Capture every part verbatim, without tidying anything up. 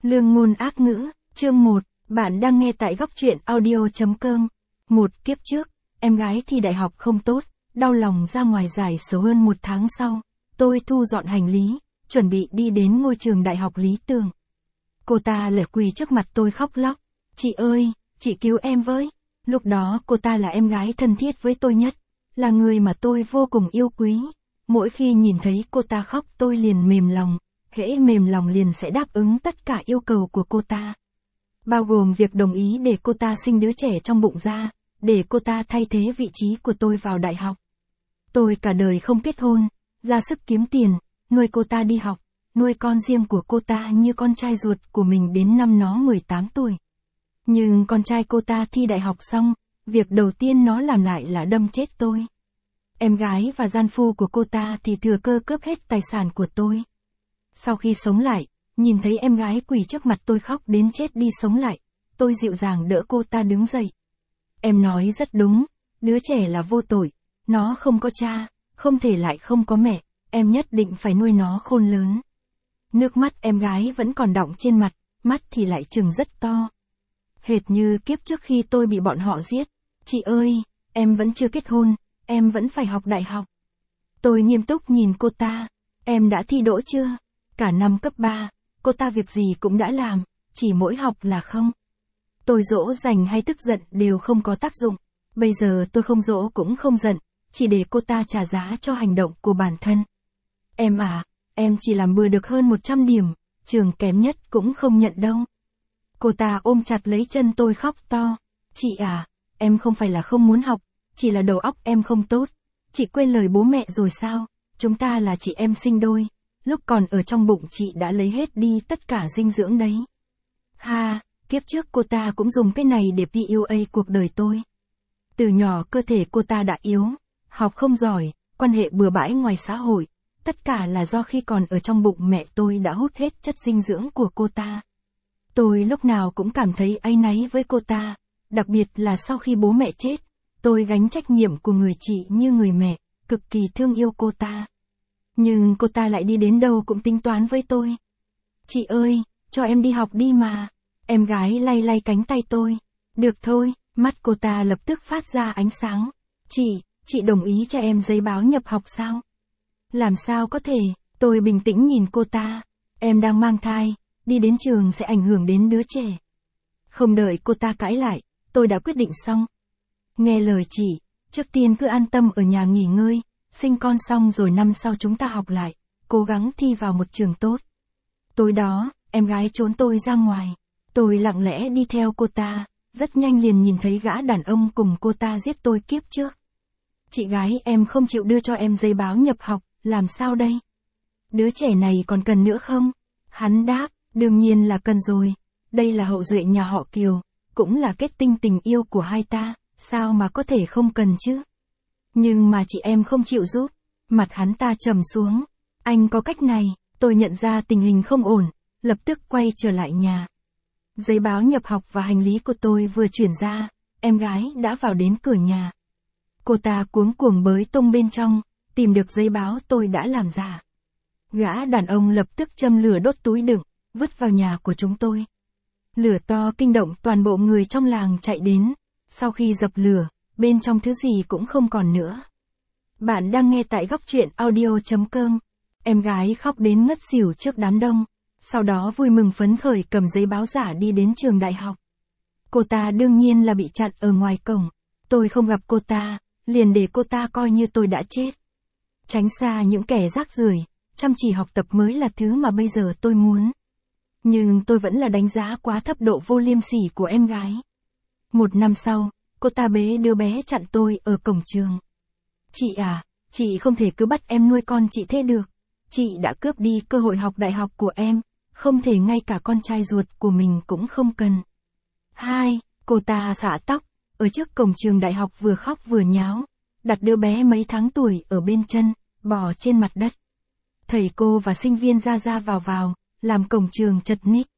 Lương ngôn ác ngữ, chương một, bạn đang nghe tại góc truyện audio chấm com. Một kiếp trước, em gái thi đại học không tốt, đau lòng ra ngoài giải số hơn một tháng sau, tôi thu dọn hành lý, chuẩn bị đi đến ngôi trường đại học lý tưởng. Cô ta lẻ quỳ trước mặt tôi khóc lóc, chị ơi, chị cứu em với. Lúc đó cô ta là em gái thân thiết với tôi nhất, là người mà tôi vô cùng yêu quý. Mỗi khi nhìn thấy cô ta khóc tôi liền mềm lòng, hễ mềm lòng liền sẽ đáp ứng tất cả yêu cầu của cô ta. Bao gồm việc đồng ý để cô ta sinh đứa trẻ trong bụng ra, để cô ta thay thế vị trí của tôi vào đại học. Tôi cả đời không kết hôn, ra sức kiếm tiền, nuôi cô ta đi học, nuôi con riêng của cô ta như con trai ruột của mình đến năm nó mười tám tuổi. Nhưng con trai cô ta thi đại học xong, việc đầu tiên nó làm lại là đâm chết tôi. Em gái và gian phu của cô ta thì thừa cơ cướp hết tài sản của tôi. Sau khi sống lại, nhìn thấy em gái quỳ trước mặt tôi khóc đến chết đi sống lại, tôi dịu dàng đỡ cô ta đứng dậy. Em nói rất đúng, đứa trẻ là vô tội, nó không có cha, không thể lại không có mẹ, em nhất định phải nuôi nó khôn lớn. Nước mắt em gái vẫn còn đọng trên mặt, mắt thì lại trừng rất to. Hệt như kiếp trước khi tôi bị bọn họ giết. Chị ơi, em vẫn chưa kết hôn, em vẫn phải học đại học. Tôi nghiêm túc nhìn cô ta, em đã thi đỗ chưa? Cả năm cấp ba, cô ta việc gì cũng đã làm, chỉ mỗi học là không. Tôi dỗ dành hay tức giận đều không có tác dụng. Bây giờ tôi không dỗ cũng không giận, chỉ để cô ta trả giá cho hành động của bản thân. Em à, em chỉ làm bừa được hơn một trăm điểm, trường kém nhất cũng không nhận đâu. Cô ta ôm chặt lấy chân tôi khóc to. Chị à, em không phải là không muốn học, chỉ là đầu óc em không tốt. Chị quên lời bố mẹ rồi sao? Chúng ta là chị em sinh đôi. Lúc còn ở trong bụng chị đã lấy hết đi tất cả dinh dưỡng đấy. Ha, kiếp trước cô ta cũng dùng cái này để pê u a cuộc đời tôi. Từ nhỏ cơ thể cô ta đã yếu, học không giỏi, quan hệ bừa bãi ngoài xã hội. Tất cả là do khi còn ở trong bụng mẹ tôi đã hút hết chất dinh dưỡng của cô ta. Tôi lúc nào cũng cảm thấy áy náy với cô ta, đặc biệt là sau khi bố mẹ chết, tôi gánh trách nhiệm của người chị như người mẹ, cực kỳ thương yêu cô ta. Nhưng cô ta lại đi đến đâu cũng tính toán với tôi. Chị ơi, cho em đi học đi mà. Em gái lay lay cánh tay tôi. Được thôi, mắt cô ta lập tức phát ra ánh sáng. Chị, chị đồng ý cho em giấy báo nhập học sao? Làm sao có thể, tôi bình tĩnh nhìn cô ta. Em đang mang thai, đi đến trường sẽ ảnh hưởng đến đứa trẻ. Không đợi cô ta cãi lại, tôi đã quyết định xong. Nghe lời chị, trước tiên cứ an tâm ở nhà nghỉ ngơi, sinh con xong rồi năm sau chúng ta học lại, cố gắng thi vào một trường tốt. Tối đó, em gái trốn tôi ra ngoài, tôi lặng lẽ đi theo cô ta, rất nhanh liền nhìn thấy gã đàn ông cùng cô ta giết tôi kiếp trước. Chị gái em không chịu đưa cho em giấy báo nhập học, làm sao đây? Đứa trẻ này còn cần nữa không? Hắn đáp, đương nhiên là cần rồi, đây là hậu duệ nhà họ Kiều, cũng là kết tinh tình yêu của hai ta, sao mà có thể không cần chứ? Nhưng mà chị em không chịu giúp, mặt hắn ta trầm xuống. Anh có cách này, tôi nhận ra tình hình không ổn, lập tức quay trở lại nhà. Giấy báo nhập học và hành lý của tôi vừa chuyển ra, em gái đã vào đến cửa nhà. Cô ta cuống cuồng bới tung bên trong, tìm được giấy báo tôi đã làm giả. Gã đàn ông lập tức châm lửa đốt túi đựng, vứt vào nhà của chúng tôi. Lửa to kinh động toàn bộ người trong làng chạy đến, sau khi dập lửa, bên trong thứ gì cũng không còn nữa. Bạn đang nghe tại góc truyện audio chấm com. Em gái khóc đến ngất xỉu trước đám đông, sau đó vui mừng phấn khởi cầm giấy báo giả đi đến trường đại học. Cô ta đương nhiên là bị chặn ở ngoài cổng. Tôi không gặp cô ta, liền để cô ta coi như tôi đã chết. Tránh xa những kẻ rác rưởi, chăm chỉ học tập mới là thứ mà bây giờ tôi muốn. Nhưng tôi vẫn là đánh giá quá thấp độ vô liêm sỉ của em gái. Một năm sau, cô ta bế đứa bé chặn tôi ở cổng trường. Chị à, chị không thể cứ bắt em nuôi con chị thế được. Chị đã cướp đi cơ hội học đại học của em, không thể ngay cả con trai ruột của mình cũng không cần. Hai, cô ta xõa tóc, ở trước cổng trường đại học vừa khóc vừa nháo, đặt đứa bé mấy tháng tuổi ở bên chân, bò trên mặt đất. Thầy cô và sinh viên ra ra vào vào, làm cổng trường chật ních.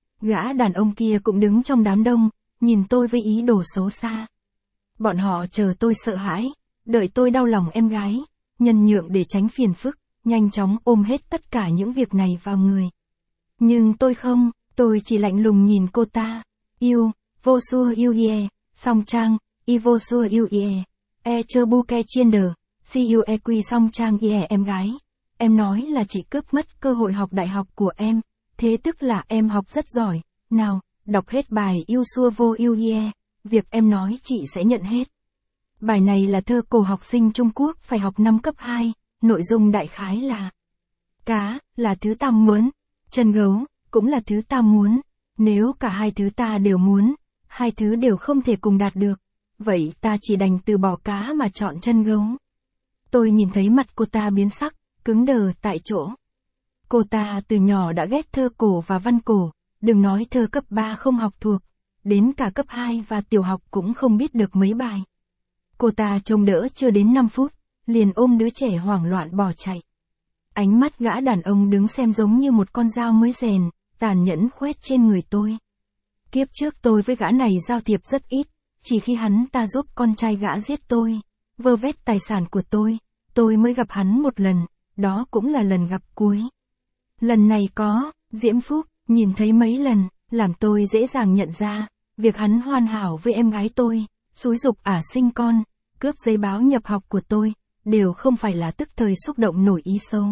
Gã đàn ông kia cũng đứng trong đám đông, nhìn tôi với ý đồ xấu xa. Bọn họ chờ tôi sợ hãi, đợi tôi đau lòng em gái, nhân nhượng để tránh phiền phức, nhanh chóng ôm hết tất cả những việc này vào người. Nhưng tôi không, Tôi chỉ lạnh lùng nhìn cô ta. Yêu, vô xua yêu ye, song trang, y vô xua yêu ye, e chơ bu ke chiên đờ, si yêu e quy song trang ye em gái. Em nói là chị cướp mất cơ hội học đại học của em, thế tức là em học rất giỏi, nào, đọc hết bài yêu xua vô yêu ye, việc em nói chị sẽ nhận hết. Bài này là thơ cổ học sinh Trung Quốc phải học năm cấp hai, nội dung đại khái là: cá, là thứ ta muốn, chân gấu, cũng là thứ ta muốn, nếu cả hai thứ ta đều muốn, hai thứ đều không thể cùng đạt được, vậy ta chỉ đành từ bỏ cá mà chọn chân gấu. Tôi nhìn thấy mặt cô ta biến sắc, cứng đờ tại chỗ. Cô ta từ nhỏ đã ghét thơ cổ và văn cổ, đừng nói thơ cấp ba không học thuộc, đến cả cấp hai và tiểu học cũng không biết được mấy bài. Cô ta trông đỡ chưa đến năm phút, liền ôm đứa trẻ hoảng loạn bỏ chạy. Ánh mắt gã đàn ông đứng xem giống như một con dao mới rèn, tàn nhẫn khoét trên người tôi. Kiếp trước tôi với gã này giao thiệp rất ít, chỉ khi hắn ta giúp con trai gã giết tôi, vơ vét tài sản của tôi, tôi mới gặp hắn một lần, đó cũng là lần gặp cuối. Lần này có, diễm phúc, nhìn thấy mấy lần, làm tôi dễ dàng nhận ra, việc hắn hoàn hảo với em gái tôi, xúi giục ả sinh con, cướp giấy báo nhập học của tôi, đều không phải là tức thời xúc động nổi ý xấu,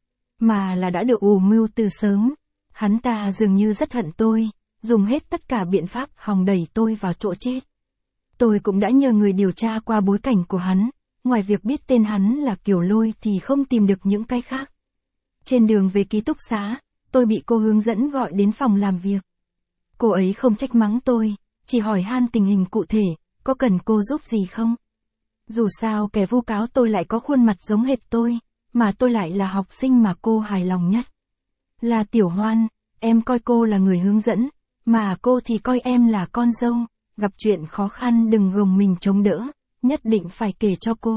mà là đã được ủ mưu từ sớm. Hắn ta dường như rất hận tôi, dùng hết tất cả biện pháp hòng đẩy tôi vào chỗ chết. Tôi cũng đã nhờ người điều tra qua bối cảnh của hắn, ngoài việc biết tên hắn là Kiều Lôi thì không tìm được những cái khác. Trên đường về ký túc xá, tôi bị cô hướng dẫn gọi đến phòng làm việc. Cô ấy không trách mắng tôi, chỉ hỏi han tình hình cụ thể, có cần cô giúp gì không? Dù sao kẻ vu cáo tôi lại có khuôn mặt giống hệt tôi, mà tôi lại là học sinh mà cô hài lòng nhất. Là Tiểu Hoan, em coi cô là người hướng dẫn, mà cô thì coi em là con dâu, gặp chuyện khó khăn đừng gồng mình chống đỡ, nhất định phải kể cho cô.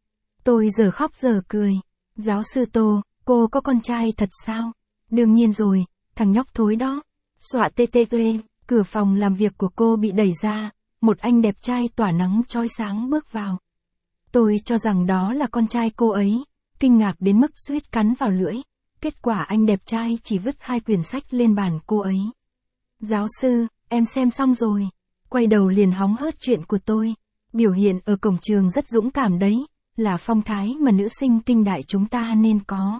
Tôi giờ khóc giờ cười. Giáo sư Tô, cô có con trai thật sao? Đương nhiên rồi, thằng nhóc thối đó. Xọa tê tê tê, cửa phòng làm việc của cô bị đẩy ra, một anh đẹp trai tỏa nắng chói sáng bước vào. Tôi cho rằng đó là con trai cô ấy, kinh ngạc đến mức suýt cắn vào lưỡi. Kết quả anh đẹp trai chỉ vứt hai quyển sách lên bàn cô ấy. Giáo sư, em xem xong rồi. Quay đầu liền hóng hớt chuyện của tôi. Biểu hiện ở cổng trường rất dũng cảm đấy, là phong thái mà nữ sinh kinh đại chúng ta nên có.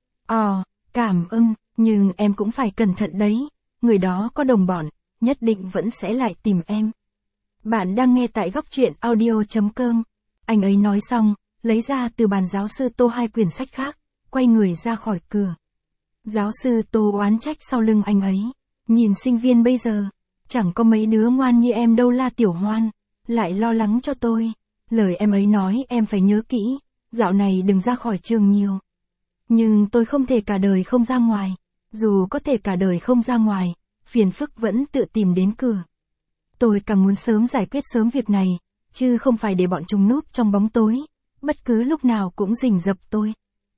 Ồ, cảm ơn, nhưng em cũng phải cẩn thận đấy, người đó có đồng bọn, nhất định vẫn sẽ lại tìm em. Bạn đang nghe tại góc truyện audio chấm com. Anh ấy nói xong, lấy ra từ bàn giáo sư Tô hai quyển sách khác, quay người ra khỏi cửa. Giáo sư Tô oán trách sau lưng anh ấy. Nhìn sinh viên bây giờ, chẳng có mấy đứa ngoan như em đâu la Tiểu Hoan, lại lo lắng cho tôi. Lời em ấy nói em phải nhớ kỹ, dạo này đừng ra khỏi trường nhiều. Nhưng tôi không thể cả đời không ra ngoài, dù có thể cả đời không ra ngoài, phiền phức vẫn tự tìm đến cửa. Tôi càng muốn sớm giải quyết sớm việc này, chứ không phải để bọn chúng núp trong bóng tối, bất cứ lúc nào cũng rình rập tôi.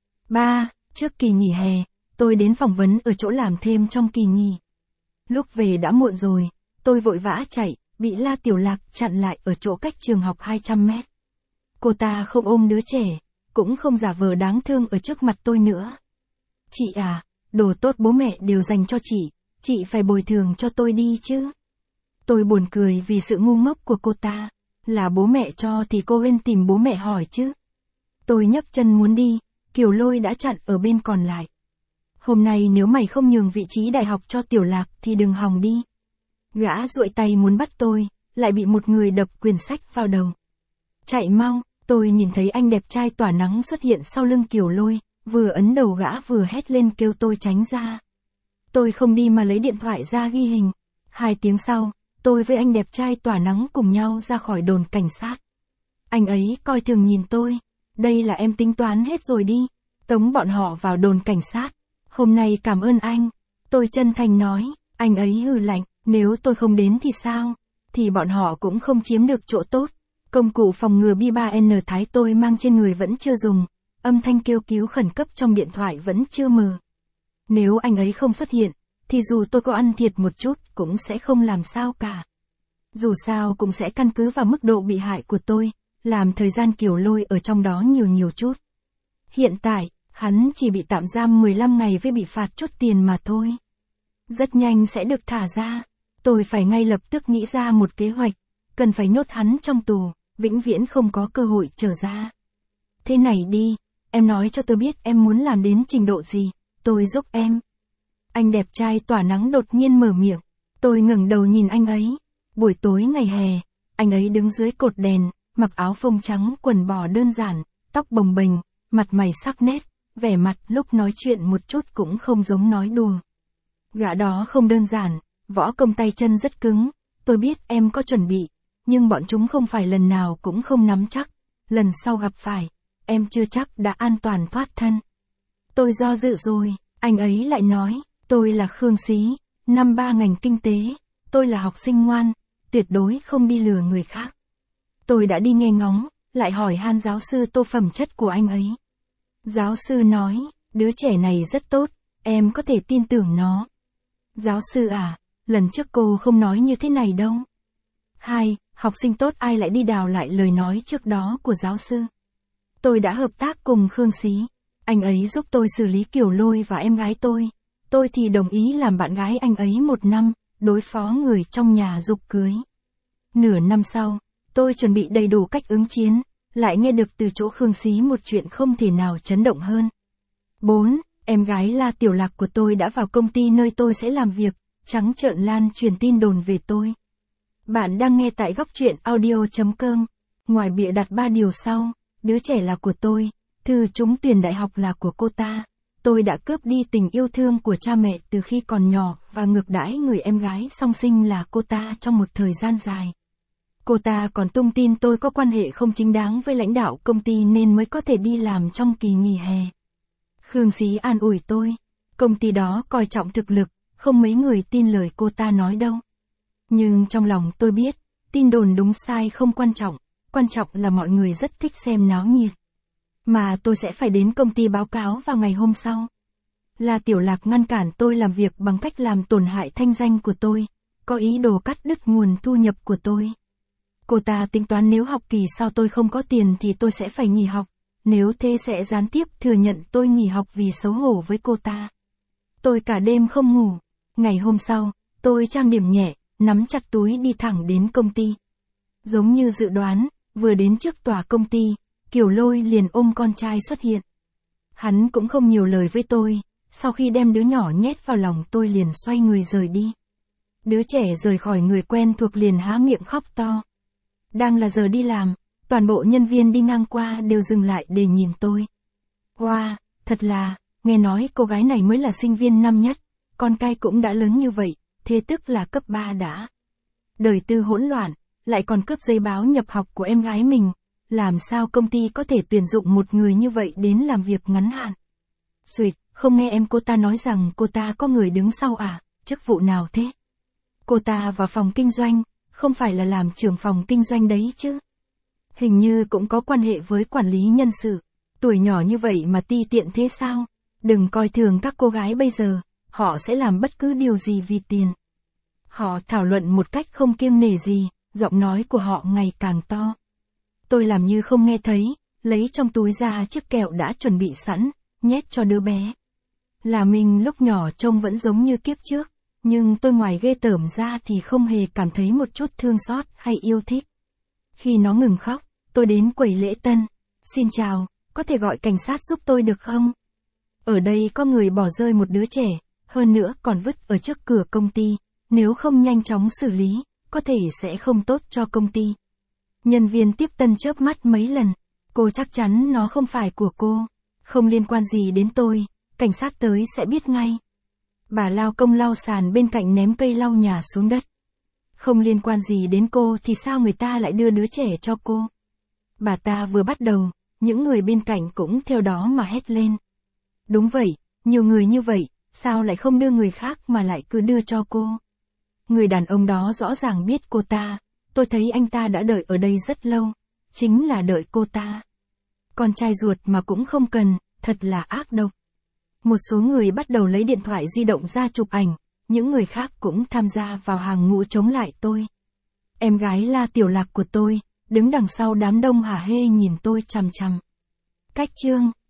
Ba, trước kỳ nghỉ hè, tôi đến phỏng vấn ở chỗ làm thêm trong kỳ nghỉ. Lúc về đã muộn rồi, tôi vội vã chạy, bị La Tiểu Lạc chặn lại ở chỗ cách trường học hai trăm mét. Cô ta không ôm đứa trẻ, cũng không giả vờ đáng thương ở trước mặt tôi nữa. Chị à, đồ tốt bố mẹ đều dành cho chị, chị phải bồi thường cho tôi đi chứ. Tôi buồn cười vì sự ngu ngốc của cô ta, là bố mẹ cho thì cô nên tìm bố mẹ hỏi chứ. Tôi nhấc chân muốn đi, Kiều Lôi đã chặn ở bên còn lại. Hôm nay nếu mày không nhường vị trí đại học cho Tiểu Lạc thì đừng hòng đi. Gã duỗi tay muốn bắt tôi, lại bị một người đập quyển sách vào đầu. Chạy mau, tôi nhìn thấy anh đẹp trai tỏa nắng xuất hiện sau lưng Kiều Lôi, vừa ấn đầu gã vừa hét lên kêu tôi tránh ra. Tôi không đi mà lấy điện thoại ra ghi hình. Hai tiếng sau, tôi với anh đẹp trai tỏa nắng cùng nhau ra khỏi đồn cảnh sát. Anh ấy coi thường nhìn tôi. Đây là em tính toán hết rồi đi. Tống bọn họ vào đồn cảnh sát. Hôm nay cảm ơn anh. Tôi chân thành nói. Anh ấy hừ lạnh. Nếu tôi không đến thì sao? Thì bọn họ cũng không chiếm được chỗ tốt. Công cụ phòng ngừa B ba N Thái tôi mang trên người vẫn chưa dùng. Âm thanh kêu cứu khẩn cấp trong điện thoại vẫn chưa mở. Nếu anh ấy không xuất hiện, thì dù tôi có ăn thiệt một chút cũng sẽ không làm sao cả. Dù sao cũng sẽ căn cứ vào mức độ bị hại của tôi, làm thời gian Kiều Lôi ở trong đó nhiều nhiều chút. Hiện tại, hắn chỉ bị tạm giam mười lăm ngày với bị phạt chút tiền mà thôi. rất nhanh sẽ được thả ra. Tôi phải ngay lập tức nghĩ ra một kế hoạch, cần phải nhốt hắn trong tù, vĩnh viễn không có cơ hội trở ra. Thế này đi, em nói cho tôi biết em muốn làm đến trình độ gì, tôi giúp em. Anh đẹp trai tỏa nắng đột nhiên mở miệng, tôi ngẩng đầu nhìn anh ấy. Buổi tối ngày hè, anh ấy đứng dưới cột đèn, mặc áo phông trắng quần bò đơn giản, tóc bồng bềnh, mặt mày sắc nét, vẻ mặt lúc nói chuyện một chút cũng không giống nói đùa. Gã đó không đơn giản, võ công tay chân rất cứng, tôi biết em có chuẩn bị, nhưng bọn chúng không phải lần nào cũng không nắm chắc, lần sau gặp phải, em chưa chắc đã an toàn thoát thân. Tôi do dự rồi, anh ấy lại nói, tôi là Khương Xí, năm ba ngành kinh tế, tôi là học sinh ngoan, tuyệt đối không đi lừa người khác. Tôi đã đi nghe ngóng, lại hỏi han giáo sư Tô phẩm chất của anh ấy. Giáo sư nói, đứa trẻ này rất tốt, em có thể tin tưởng nó. Giáo sư à, lần trước cô không nói như thế này đâu. Hai, học sinh tốt ai lại đi đào lại lời nói trước đó của giáo sư. Tôi đã hợp tác cùng Khương Xí, anh ấy giúp tôi xử lý Kiều Lôi và em gái tôi. Tôi thì đồng ý làm bạn gái anh ấy một năm, đối phó người trong nhà giục cưới. Nửa năm sau, tôi chuẩn bị đầy đủ cách ứng chiến, lại nghe được từ chỗ Khương Xí một chuyện không thể nào chấn động hơn. Bốn, em gái La Tiểu Lạc của tôi đã vào công ty nơi tôi sẽ làm việc, trắng trợn lan truyền tin đồn về tôi. Bạn đang nghe tại góc truyện audio chấm com. Ngoài bịa đặt ba điều sau, đứa trẻ là của tôi, thư trúng tuyển đại học là của cô ta. Tôi đã cướp đi tình yêu thương của cha mẹ từ khi còn nhỏ và ngược đãi người em gái song sinh là cô ta trong một thời gian dài. Cô ta còn tung tin tôi có quan hệ không chính đáng với lãnh đạo công ty nên mới có thể đi làm trong kỳ nghỉ hè. Khương Xí an ủi tôi, công ty đó coi trọng thực lực, không mấy người tin lời cô ta nói đâu. Nhưng trong lòng tôi biết, tin đồn đúng sai không quan trọng, quan trọng là mọi người rất thích xem náo nhiệt. Mà tôi sẽ phải đến công ty báo cáo vào ngày hôm sau. La Tiểu Lạc ngăn cản tôi làm việc bằng cách làm tổn hại thanh danh của tôi, có ý đồ cắt đứt nguồn thu nhập của tôi. Cô ta tính toán nếu học kỳ sau tôi không có tiền thì tôi sẽ phải nghỉ học, nếu thế sẽ gián tiếp thừa nhận tôi nghỉ học vì xấu hổ với cô ta. Tôi cả đêm không ngủ. Ngày hôm sau, tôi trang điểm nhẹ, nắm chặt túi đi thẳng đến công ty. Giống như dự đoán, vừa đến trước tòa công ty, Kiều Lôi liền ôm con trai xuất hiện. Hắn cũng không nhiều lời với tôi, sau khi đem đứa nhỏ nhét vào lòng tôi liền xoay người rời đi. Đứa trẻ rời khỏi người quen thuộc liền há miệng khóc to. Đang là giờ đi làm, toàn bộ nhân viên đi ngang qua đều dừng lại để nhìn tôi. Wow, thật là, nghe nói cô gái này mới là sinh viên năm nhất, con cai cũng đã lớn như vậy, thế tức là cấp ba đã. Đời tư hỗn loạn, lại còn cướp giấy báo nhập học của em gái mình, làm sao công ty có thể tuyển dụng một người như vậy đến làm việc ngắn hạn. Xuyệt, không nghe em cô ta nói rằng cô ta có người đứng sau à, chức vụ nào thế? Cô ta vào phòng kinh doanh, không phải là làm trưởng phòng kinh doanh đấy chứ? Hình như cũng có quan hệ với quản lý nhân sự, tuổi nhỏ như vậy mà ti tiện thế sao? Đừng coi thường các cô gái bây giờ, họ sẽ làm bất cứ điều gì vì tiền. Họ thảo luận một cách không kiêng nể gì, giọng nói của họ ngày càng to. Tôi làm như không nghe thấy, lấy trong túi ra chiếc kẹo đã chuẩn bị sẵn, nhét cho đứa bé. Là mình lúc nhỏ trông vẫn giống như kiếp trước, nhưng tôi ngoài ghê tởm ra thì không hề cảm thấy một chút thương xót hay yêu thích. Khi nó ngừng khóc, tôi đến quầy lễ tân. Xin chào, có thể gọi cảnh sát giúp tôi được không? Ở đây có người bỏ rơi một đứa trẻ, hơn nữa còn vứt ở trước cửa công ty, nếu không nhanh chóng xử lý, có thể sẽ không tốt cho công ty. Nhân viên tiếp tân chớp mắt mấy lần, cô chắc chắn nó không phải của cô, không liên quan gì đến tôi, cảnh sát tới sẽ biết ngay. Bà lao công lau sàn bên cạnh ném cây lau nhà xuống đất. Không liên quan gì đến cô thì sao người ta lại đưa đứa trẻ cho cô? Bà ta vừa bắt đầu, những người bên cạnh cũng theo đó mà hét lên. Đúng vậy, nhiều người như vậy, sao lại không đưa người khác mà lại cứ đưa cho cô? Người đàn ông đó rõ ràng biết cô ta, tôi thấy anh ta đã đợi ở đây rất lâu, chính là đợi cô ta. Con trai ruột mà cũng không cần, thật là ác độc. Một số người bắt đầu lấy điện thoại di động ra chụp ảnh, những người khác cũng tham gia vào hàng ngũ chống lại tôi. Em gái La Tiểu Lạc của tôi, đứng đằng sau đám đông hả hê nhìn tôi chằm chằm. Cách chương